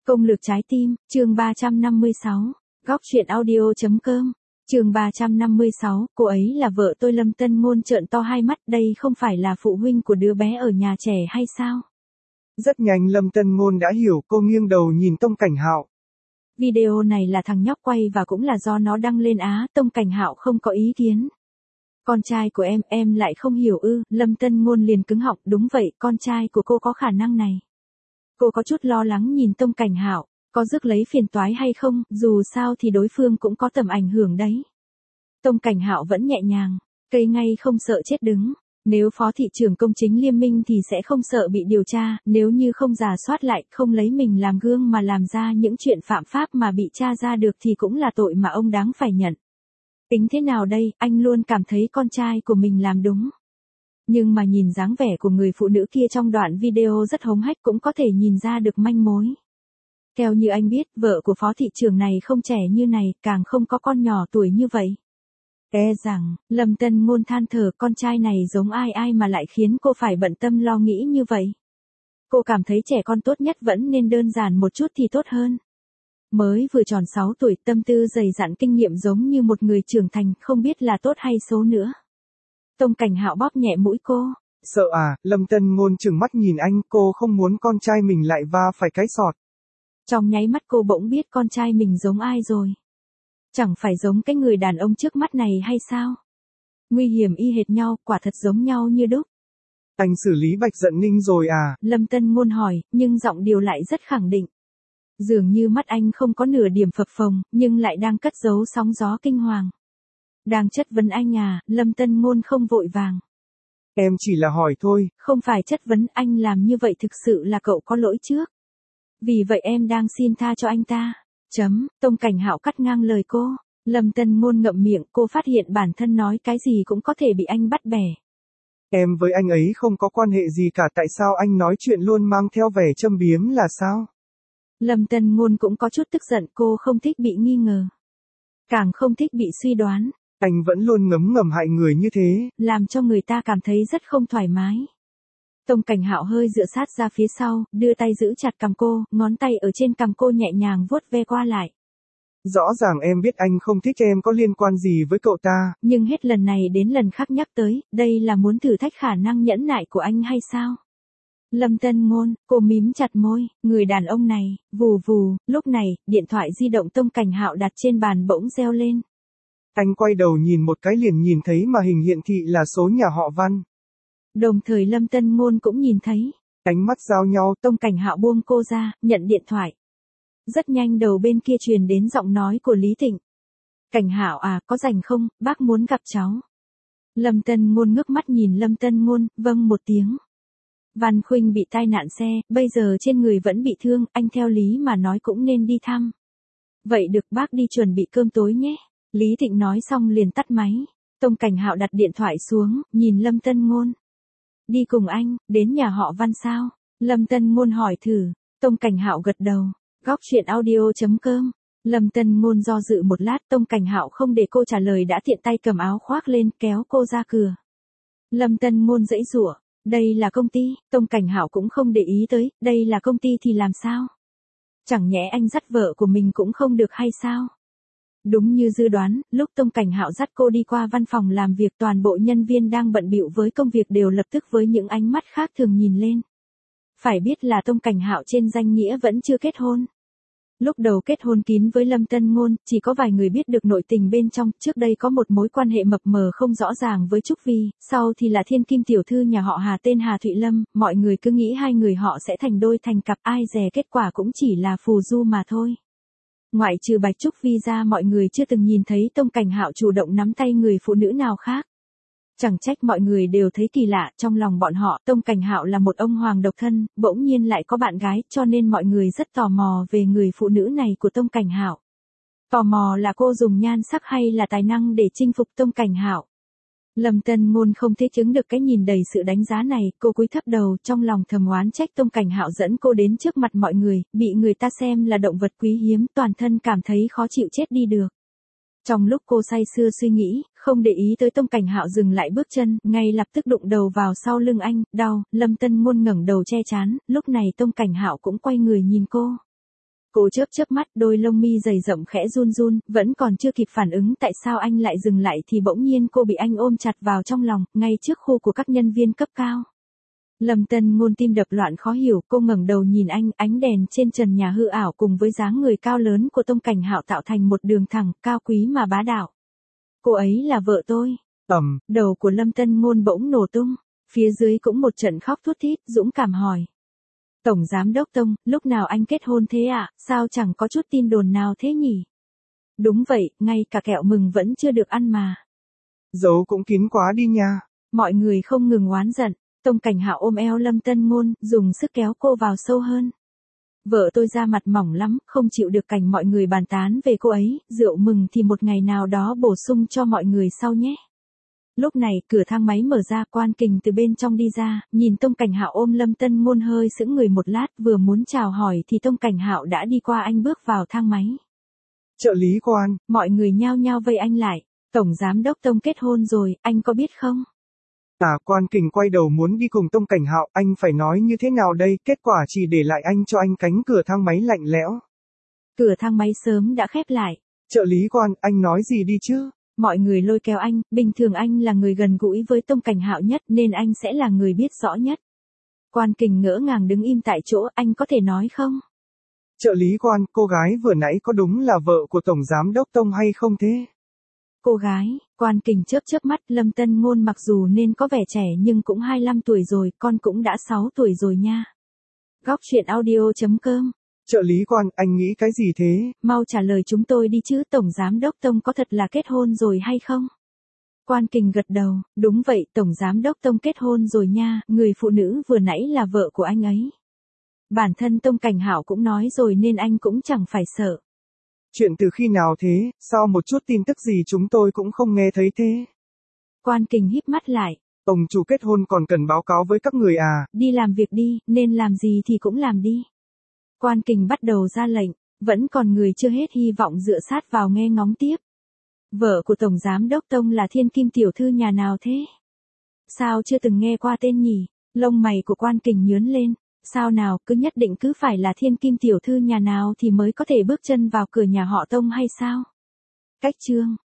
Công lược trái tim, chương 356, góc truyện audio.com, chương 356, cô ấy là vợ tôi. Lâm Tân Ngôn trợn to hai mắt, đây không phải là phụ huynh của đứa bé ở nhà trẻ hay sao? Rất nhanh Lâm Tân Ngôn đã hiểu, cô nghiêng đầu nhìn Tông Cảnh Hạo. Video này là thằng nhóc quay và cũng là do nó đăng lên á. Tông Cảnh Hạo không có ý kiến. Con trai của em lại không hiểu ư? Lâm Tân Ngôn liền cứng họng, đúng vậy, con trai của cô có khả năng này. Cô có chút lo lắng nhìn Tông Cảnh Hạo, có rước lấy phiền toái hay không, dù sao thì đối phương cũng có tầm ảnh hưởng đấy. Tông Cảnh Hạo vẫn nhẹ nhàng, cây ngay không sợ chết đứng. Nếu phó thị trưởng công chính Liêm Minh thì sẽ không sợ bị điều tra, nếu như không rà soát lại, không lấy mình làm gương mà làm ra những chuyện phạm pháp mà bị tra ra được thì cũng là tội mà ông đáng phải nhận. Tính thế nào đây, anh luôn cảm thấy con trai của mình làm đúng. Nhưng mà nhìn dáng vẻ của người phụ nữ kia trong đoạn video rất hống hách cũng có thể nhìn ra được manh mối. Theo như anh biết, vợ của phó thị trưởng này không trẻ như này, càng không có con nhỏ tuổi như vậy. E rằng, Lâm Tân Ngôn than thở, con trai này giống ai mà lại khiến cô phải bận tâm lo nghĩ như vậy. Cô cảm thấy trẻ con tốt nhất vẫn nên đơn giản một chút thì tốt hơn. Mới vừa tròn 6 tuổi, tâm tư dày dặn, kinh nghiệm giống như một người trưởng thành, không biết là tốt hay xấu nữa. Tông Cảnh Hạo bóp nhẹ mũi cô. Sợ à? Lâm Tân Ngôn trừng mắt nhìn anh, cô không muốn con trai mình lại va phải cái sọt. Trong nháy mắt cô bỗng biết con trai mình giống ai rồi. Chẳng phải giống cái người đàn ông trước mắt này hay sao? Nguy hiểm y hệt nhau, quả thật giống nhau như đúc. Anh xử lý Bạch Dận Ninh rồi à? Lâm Tân Ngôn hỏi, nhưng giọng điệu lại rất khẳng định. Dường như mắt anh không có nửa điểm phập phồng, nhưng lại đang cất giấu sóng gió kinh hoàng. Đang chất vấn anh à? Lâm Tân Ngôn không vội vàng. Em chỉ là hỏi thôi. Không phải chất vấn, anh làm như vậy thực sự là cậu có lỗi trước. Vì vậy em đang xin tha cho anh ta. Tông Cảnh Hạo cắt ngang lời cô. Lâm Tân Ngôn ngậm miệng, cô phát hiện bản thân nói cái gì cũng có thể bị anh bắt bẻ. Em với anh ấy không có quan hệ gì cả, tại sao anh nói chuyện luôn mang theo vẻ châm biếm là sao? Lâm Tân Ngôn cũng có chút tức giận, cô không thích bị nghi ngờ. Càng không thích bị suy đoán. Anh vẫn luôn ngấm ngầm hại người như thế. Làm cho người ta cảm thấy rất không thoải mái. Tông Cảnh Hạo hơi dựa sát ra phía sau, đưa tay giữ chặt cằm cô, ngón tay ở trên cằm cô nhẹ nhàng vuốt ve qua lại. Rõ ràng em biết anh không thích em có liên quan gì với cậu ta. Nhưng hết lần này đến lần khác nhắc tới, đây là muốn thử thách khả năng nhẫn nại của anh hay sao? Lâm Tân Ngôn, cô mím chặt môi, người đàn ông này, vù vù, lúc này, điện thoại di động Tông Cảnh Hạo đặt trên bàn bỗng reo lên. Anh quay đầu nhìn một cái liền nhìn thấy mà hình hiển thị là số nhà họ Văn. Đồng thời Lâm Tân Ngôn cũng nhìn thấy. Ánh mắt giao nhau, Tông Cảnh Hạo buông cô ra, nhận điện thoại. Rất nhanh đầu bên kia truyền đến giọng nói của Lý Thịnh. Cảnh Hạo à, có rảnh không, bác muốn gặp cháu. Lâm Tân Ngôn ngước mắt nhìn Lâm Tân Ngôn, vâng một tiếng. Văn Khuynh bị tai nạn xe, bây giờ trên người vẫn bị thương, anh theo lý mà nói cũng nên đi thăm. Vậy được, bác đi chuẩn bị cơm tối nhé. Lý Thịnh nói xong liền tắt máy. Tông Cảnh Hạo đặt điện thoại xuống, nhìn Lâm Tân Ngôn. Đi cùng anh, đến nhà họ Văn sao? Lâm Tân Ngôn hỏi thử. Tông Cảnh Hạo gật đầu. Góc truyện audio.com. Lâm Tân Ngôn do dự một lát, Tông Cảnh Hạo không để cô trả lời đã tiện tay cầm áo khoác lên, kéo cô ra cửa. Lâm Tân Ngôn giãy giụa, đây là công ty. Tông Cảnh Hạo cũng không để ý tới, đây là công ty thì làm sao? Chẳng nhẽ anh dắt vợ của mình cũng không được hay sao? Đúng như dự đoán, lúc Tông Cảnh Hạo dắt cô đi qua văn phòng làm việc, toàn bộ nhân viên đang bận bịu với công việc đều lập tức với những ánh mắt khác thường nhìn lên. Phải biết là Tông Cảnh Hạo trên danh nghĩa vẫn chưa kết hôn. Lúc đầu kết hôn kín với Lâm Tân Ngôn, chỉ có vài người biết được nội tình bên trong, trước đây có một mối quan hệ mập mờ không rõ ràng với Trúc Vi, sau thì là thiên kim tiểu thư nhà họ Hà tên Hà Thụy Lâm, mọi người cứ nghĩ hai người họ sẽ thành đôi thành cặp, ai dè kết quả cũng chỉ là phù du mà thôi. Ngoại trừ Bạch Trúc Vi ra, mọi người chưa từng nhìn thấy Tông Cảnh Hạo chủ động nắm tay người phụ nữ nào khác. Chẳng trách mọi người đều thấy kỳ lạ, trong lòng bọn họ, Tông Cảnh Hạo là một ông hoàng độc thân, bỗng nhiên lại có bạn gái, cho nên mọi người rất tò mò về người phụ nữ này của Tông Cảnh Hạo. Tò mò là cô dùng nhan sắc hay là tài năng để chinh phục Tông Cảnh Hạo. Lâm Tân Ngôn không thể chứng được cái nhìn đầy sự đánh giá này, cô cúi thấp đầu, trong lòng thầm oán trách Tông Cảnh Hạo dẫn cô đến trước mặt mọi người, bị người ta xem là động vật quý hiếm, toàn thân cảm thấy khó chịu chết đi được. Trong lúc cô say sưa suy nghĩ, không để ý tới Tông Cảnh Hạo dừng lại bước chân, ngay lập tức đụng đầu vào sau lưng anh, đau. Lâm Tân Ngôn ngẩng đầu che chán, lúc này Tông Cảnh Hạo cũng quay người nhìn cô. Cô chớp chớp mắt, đôi lông mi dày rậm khẽ run run, vẫn còn chưa kịp phản ứng tại sao anh lại dừng lại thì bỗng nhiên cô bị anh ôm chặt vào trong lòng, ngay trước khu của các nhân viên cấp cao. Lâm Tân Ngôn tim đập loạn khó hiểu, cô ngẩng đầu nhìn anh, ánh đèn trên trần nhà hư ảo cùng với dáng người cao lớn của Tông Cảnh Hạo tạo thành một đường thẳng, cao quý mà bá đạo. Cô ấy là vợ tôi. Đầu của Lâm Tân Ngôn bỗng nổ tung, phía dưới cũng một trận khóc thút thít, dũng cảm hỏi. Tổng Giám Đốc Tông, lúc nào anh kết hôn thế ạ, sao chẳng có chút tin đồn nào thế nhỉ? Đúng vậy, ngay cả kẹo mừng vẫn chưa được ăn mà. Giấu cũng kín quá đi nha. Mọi người không ngừng oán giận. Tông Cảnh Hạo ôm eo Lâm Tân Ngôn, dùng sức kéo cô vào sâu hơn. Vợ tôi da mặt mỏng lắm, không chịu được cảnh mọi người bàn tán về cô ấy, rượu mừng thì một ngày nào đó bổ sung cho mọi người sau nhé. Lúc này, cửa thang máy mở ra, Quan Kình từ bên trong đi ra, nhìn Tông Cảnh Hạo ôm Lâm Tân Ngôn hơi sững người một lát, vừa muốn chào hỏi thì Tông Cảnh Hạo đã đi qua anh bước vào thang máy. Trợ lý Quan, mọi người nhao nhao vây anh lại. Tổng Giám Đốc Tông kết hôn rồi, anh có biết không? Quan Kình quay đầu muốn đi cùng Tông Cảnh Hạo, anh phải nói như thế nào đây, kết quả chỉ để lại anh cho anh cánh cửa thang máy lạnh lẽo. Cửa thang máy sớm đã khép lại. Trợ lý Quan, anh nói gì đi chứ? Mọi người lôi kéo anh, bình thường anh là người gần gũi với Tông Cảnh Hạo nhất nên anh sẽ là người biết rõ nhất. Quan Kình ngỡ ngàng đứng im tại chỗ, anh có thể nói không? Trợ lý Quan, cô gái vừa nãy có đúng là vợ của Tổng Giám Đốc Tông hay không thế? Cô gái, Quan Kình chớp chớp mắt, Lâm Tân Ngôn mặc dù nên có vẻ trẻ nhưng cũng 25 tuổi rồi, con cũng đã 6 tuổi rồi nha. Góc truyện audio.com. Trợ lý Quan, anh nghĩ cái gì thế? Mau trả lời chúng tôi đi chứ, Tổng Giám Đốc Tông có thật là kết hôn rồi hay không? Quan Kình gật đầu, đúng vậy, Tổng Giám Đốc Tông kết hôn rồi nha, người phụ nữ vừa nãy là vợ của anh ấy. Bản thân Tông Cảnh Hạo cũng nói rồi nên anh cũng chẳng phải sợ. Chuyện từ khi nào thế, sao một chút tin tức gì chúng tôi cũng không nghe thấy thế? Quan Kình híp mắt lại. Ông chủ kết hôn còn cần báo cáo với các người à? Đi làm việc đi, nên làm gì thì cũng làm đi. Quan Kình bắt đầu ra lệnh, vẫn còn người chưa hết hy vọng dựa sát vào nghe ngóng tiếp. Vợ của Tổng Giám Đốc Tông là Thiên Kim tiểu thư nhà nào thế? Sao chưa từng nghe qua tên nhỉ? Lông mày của Quan Kình nhướng lên. Sao nào, cứ nhất định cứ phải là Thiên Kim tiểu thư nhà nào thì mới có thể bước chân vào cửa nhà họ Tông hay sao? Cách chương